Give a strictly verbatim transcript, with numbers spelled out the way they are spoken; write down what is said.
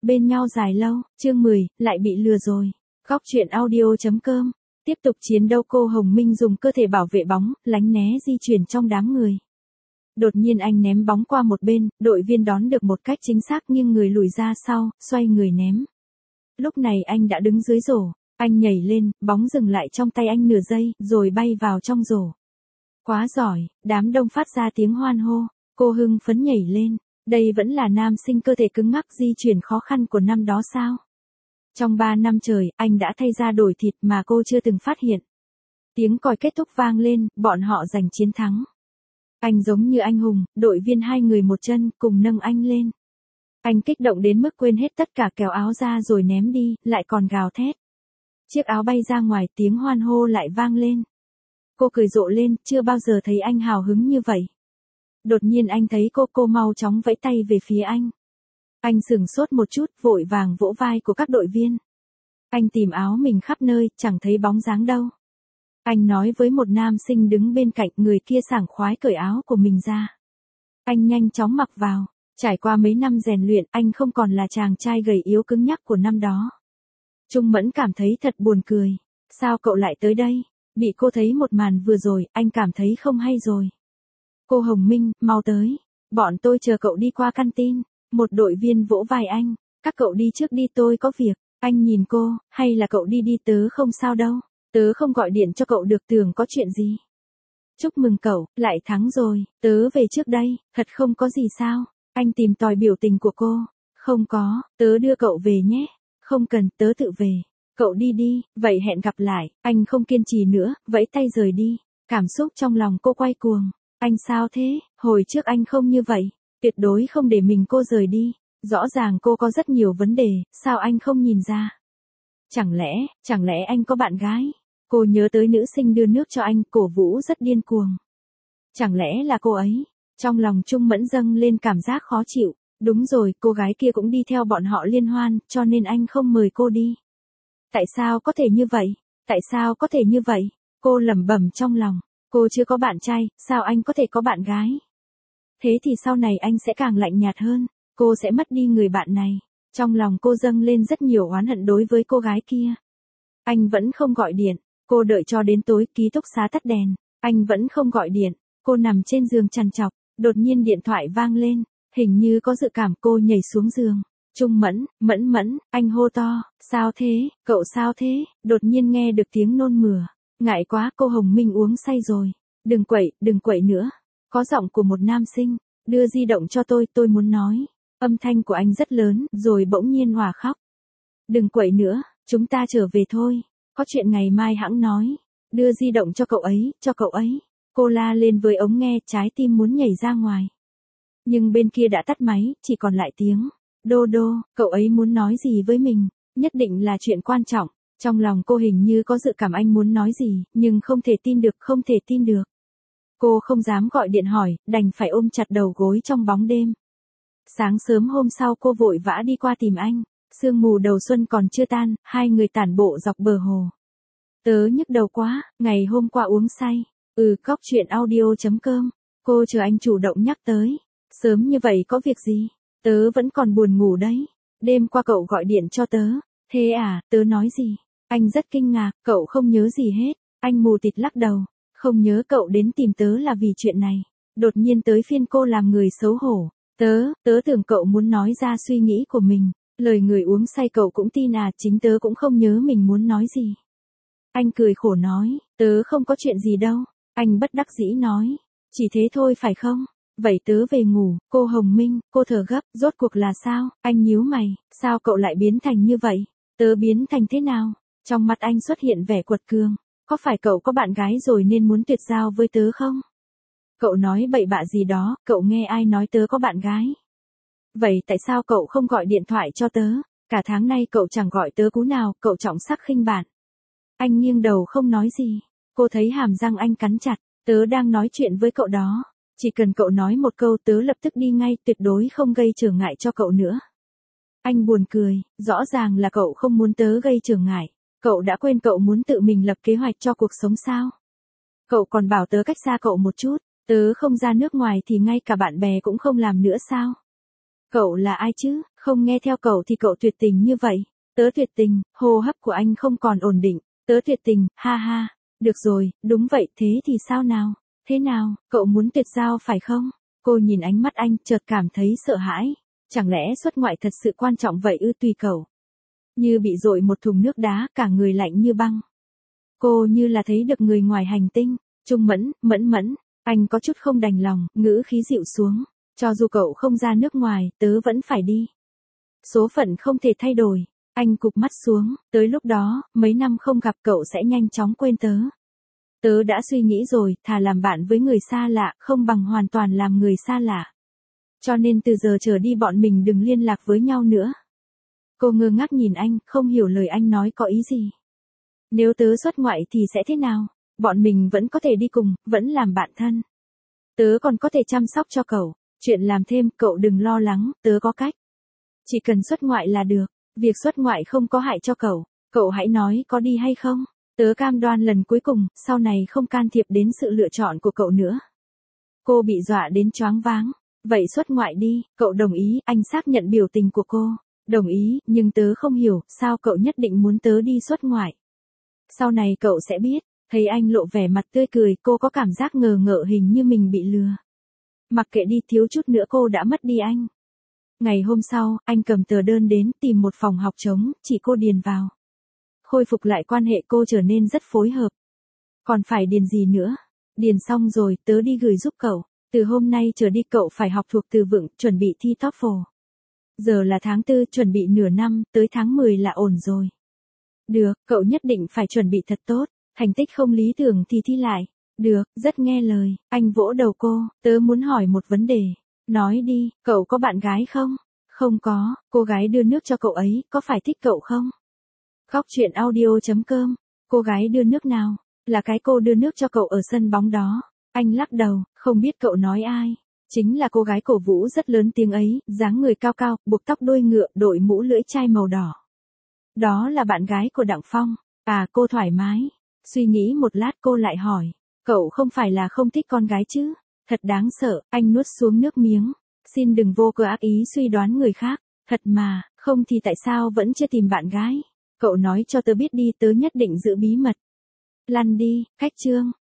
bên nhau dài lâu, chương mười, lại bị lừa rồi. Góc truyện audio.com. Tiếp tục chiến đấu, cô Hồng Minh dùng cơ thể bảo vệ bóng, lánh né di chuyển trong đám người. Đột nhiên anh ném bóng qua một bên, đội viên đón được một cách chính xác nhưng người lùi ra sau, xoay người ném. Lúc này anh đã đứng dưới rổ, anh nhảy lên, bóng dừng lại trong tay anh nửa giây, rồi bay vào trong rổ. Quá giỏi, đám đông phát ra tiếng hoan hô, cô hưng phấn nhảy lên. Đây vẫn là nam sinh cơ thể cứng ngắc di chuyển khó khăn của năm đó sao? Trong ba năm trời, anh đã thay ra đổi thịt mà cô chưa từng phát hiện. Tiếng còi kết thúc vang lên, bọn họ giành chiến thắng. Anh giống như anh hùng, đội viên hai người một chân, cùng nâng anh lên. Anh kích động đến mức quên hết tất cả, kéo áo ra rồi ném đi, lại còn gào thét. Chiếc áo bay ra ngoài, tiếng hoan hô lại vang lên. Cô cười rộ lên, chưa bao giờ thấy anh hào hứng như vậy. Đột nhiên anh thấy cô, cô mau chóng vẫy tay về phía anh. Anh sửng sốt một chút, vội vàng vỗ vai của các đội viên. Anh tìm áo mình khắp nơi, chẳng thấy bóng dáng đâu. Anh nói với một nam sinh đứng bên cạnh, người kia sảng khoái cởi áo của mình ra. Anh nhanh chóng mặc vào, trải qua mấy năm rèn luyện, anh không còn là chàng trai gầy yếu cứng nhắc của năm đó. Trung Mẫn cảm thấy thật buồn cười. Sao cậu lại tới đây? Bị cô thấy một màn vừa rồi, anh cảm thấy không hay rồi. Cô Hồng Minh, mau tới. Bọn tôi chờ cậu đi qua căn tin. Một đội viên vỗ vai anh. Các cậu đi trước đi, tôi có việc. Anh nhìn cô, hay là cậu đi đi, tớ không sao đâu. Tớ không gọi điện cho cậu được, tưởng có chuyện gì. Chúc mừng cậu, lại thắng rồi. Tớ về trước đây, thật không có gì sao. Anh tìm tòi biểu tình của cô. Không có, tớ đưa cậu về nhé. Không cần, tớ tự về. Cậu đi đi, vậy hẹn gặp lại. Anh không kiên trì nữa, vẫy tay rời đi. Cảm xúc trong lòng cô quay cuồng. Anh sao thế, hồi trước anh không như vậy, tuyệt đối không để mình cô rời đi. Rõ ràng cô có rất nhiều vấn đề, sao anh không nhìn ra? Chẳng lẽ, chẳng lẽ anh có bạn gái? Cô nhớ tới nữ sinh đưa nước cho anh, cổ vũ rất điên cuồng. Chẳng lẽ là cô ấy? Trong lòng Trung Mẫn dâng lên cảm giác khó chịu. Đúng rồi, cô gái kia cũng đi theo bọn họ liên hoan, cho nên anh không mời cô đi. Tại sao có thể như vậy? Tại sao có thể như vậy? Cô lẩm bẩm trong lòng. Cô chưa có bạn trai, sao anh có thể có bạn gái? Thế thì sau này anh sẽ càng lạnh nhạt hơn, cô sẽ mất đi người bạn này. Trong lòng cô dâng lên rất nhiều oán hận đối với cô gái kia. Anh vẫn không gọi điện, cô đợi cho đến tối, ký túc xá tắt đèn, anh vẫn không gọi điện, cô nằm trên giường trằn trọc, đột nhiên điện thoại vang lên, hình như có dự cảm, cô nhảy xuống giường. Trung Mẫn, Mẫn Mẫn, anh hô to, sao thế, cậu sao thế, đột nhiên nghe được tiếng nôn mửa. Ngại quá, cô Hồng Minh uống say rồi. Đừng quậy, đừng quậy nữa. Có giọng của một nam sinh. Đưa di động cho tôi, tôi muốn nói. Âm thanh của anh rất lớn, rồi bỗng nhiên hòa khóc. Đừng quậy nữa, chúng ta trở về thôi. Có chuyện ngày mai hẵng nói. Đưa di động cho cậu ấy, cho cậu ấy. Cô la lên với ống nghe, trái tim muốn nhảy ra ngoài. Nhưng bên kia đã tắt máy, chỉ còn lại tiếng. Đô đô, cậu ấy muốn nói gì với mình? Nhất định là chuyện quan trọng. Trong lòng cô hình như có dự cảm anh muốn nói gì, nhưng không thể tin được, không thể tin được. Cô không dám gọi điện hỏi, đành phải ôm chặt đầu gối trong bóng đêm. Sáng sớm hôm sau cô vội vã đi qua tìm anh. Sương mù đầu xuân còn chưa tan, hai người tản bộ dọc bờ hồ. Tớ nhức đầu quá, ngày hôm qua uống say. Ừ, góc truyện audio.com. Cô chờ anh chủ động nhắc tới. Sớm như vậy có việc gì? Tớ vẫn còn buồn ngủ đấy. Đêm qua cậu gọi điện cho tớ. Thế à, tớ nói gì? Anh rất kinh ngạc, cậu không nhớ gì hết. Anh mù tịt lắc đầu. Không nhớ, cậu đến tìm tớ là vì chuyện này. Đột nhiên tới phiên cô làm người xấu hổ. Tớ, tớ tưởng cậu muốn nói ra suy nghĩ của mình. Lời người uống say cậu cũng tin à, chính tớ cũng không nhớ mình muốn nói gì. Anh cười khổ nói, tớ không có chuyện gì đâu. Anh bất đắc dĩ nói, chỉ thế thôi phải không? Vậy tớ về ngủ. Cô Hồng Minh, cô thở gấp, rốt cuộc là sao? Anh nhíu mày, sao cậu lại biến thành như vậy? Tớ biến thành thế nào? Trong mặt anh xuất hiện vẻ quật cường. Có phải cậu có bạn gái rồi nên muốn tuyệt giao với tớ không? Cậu nói bậy bạ gì đó, cậu nghe ai nói tớ có bạn gái? Vậy tại sao cậu không gọi điện thoại cho tớ? Cả tháng nay cậu chẳng gọi tớ cú nào, cậu trọng sắc khinh bạn. Anh nghiêng đầu không nói gì. Cô thấy hàm răng anh cắn chặt, tớ đang nói chuyện với cậu đó. Chỉ cần cậu nói một câu tớ lập tức đi ngay, tuyệt đối không gây trở ngại cho cậu nữa. Anh buồn cười, rõ ràng là cậu không muốn tớ gây trở ngại. Cậu đã quên cậu muốn tự mình lập kế hoạch cho cuộc sống sao? Cậu còn bảo tớ cách xa cậu một chút, tớ không ra nước ngoài thì ngay cả bạn bè cũng không làm nữa sao? Cậu là ai chứ, không nghe theo cậu thì cậu tuyệt tình như vậy. Tớ tuyệt tình, hô hấp của anh không còn ổn định. Tớ tuyệt tình, ha ha. Được rồi, đúng vậy, thế thì sao nào? Thế nào, cậu muốn tuyệt giao phải không? Cô nhìn ánh mắt anh, chợt cảm thấy sợ hãi. Chẳng lẽ xuất ngoại thật sự quan trọng vậy ư? Tùy cậu. Như bị dội một thùng nước đá, cả người lạnh như băng. Cô như là thấy được người ngoài hành tinh. Trung Mẫn, Mẫn Mẫn, anh có chút không đành lòng, ngữ khí dịu xuống. Cho dù cậu không ra nước ngoài, tớ vẫn phải đi. Số phận không thể thay đổi. Anh cụp mắt xuống, tới lúc đó, mấy năm không gặp cậu sẽ nhanh chóng quên tớ. Tớ đã suy nghĩ rồi, thà làm bạn với người xa lạ, không bằng hoàn toàn làm người xa lạ. Cho nên từ giờ trở đi bọn mình đừng liên lạc với nhau nữa. Cô ngơ ngác nhìn anh, không hiểu lời anh nói có ý gì. Nếu tớ xuất ngoại thì sẽ thế nào? Bọn mình vẫn có thể đi cùng, vẫn làm bạn thân. Tớ còn có thể chăm sóc cho cậu. Chuyện làm thêm, cậu đừng lo lắng, tớ có cách. Chỉ cần xuất ngoại là được. Việc xuất ngoại không có hại cho cậu. Cậu hãy nói có đi hay không? Tớ cam đoan lần cuối cùng, sau này không can thiệp đến sự lựa chọn của cậu nữa. Cô bị dọa đến choáng váng. Vậy xuất ngoại đi, cậu đồng ý, anh xác nhận biểu tình của cô. Đồng ý, nhưng tớ không hiểu, sao cậu nhất định muốn tớ đi xuất ngoại. Sau này cậu sẽ biết, thấy anh lộ vẻ mặt tươi cười, cô có cảm giác ngờ ngợ hình như mình bị lừa. Mặc kệ đi, thiếu chút nữa cô đã mất đi anh. Ngày hôm sau, anh cầm tờ đơn đến tìm một phòng học trống, chỉ cô điền vào. Khôi phục lại quan hệ, cô trở nên rất phối hợp. Còn phải điền gì nữa? Điền xong rồi, tớ đi gửi giúp cậu. Từ hôm nay trở đi cậu phải học thuộc từ vựng, chuẩn bị thi TOEFL. Giờ là tháng tư, chuẩn bị nửa năm, tới tháng mười là ổn rồi. Được, cậu nhất định phải chuẩn bị thật tốt, thành tích không lý tưởng thì thi lại. Được, rất nghe lời, anh vỗ đầu cô, tớ muốn hỏi một vấn đề. Nói đi, cậu có bạn gái không? Không có, cô gái đưa nước cho cậu ấy, có phải thích cậu không? Khóc chuyện audio chấm com, cô gái đưa nước nào? Là cái cô đưa nước cho cậu ở sân bóng đó. Anh lắc đầu, không biết cậu nói ai. Chính là cô gái cổ vũ rất lớn tiếng ấy, dáng người cao cao, buộc tóc đuôi ngựa, đội mũ lưỡi chai màu đỏ. Đó là bạn gái của Đặng Phong. À, cô thoải mái. Suy nghĩ một lát cô lại hỏi. Cậu không phải là không thích con gái chứ? Thật đáng sợ, anh nuốt xuống nước miếng. Xin đừng vô cớ ác ý suy đoán người khác. Thật mà, không thì tại sao vẫn chưa tìm bạn gái? Cậu nói cho tớ biết đi, tớ nhất định giữ bí mật. Lăn đi, khách trương.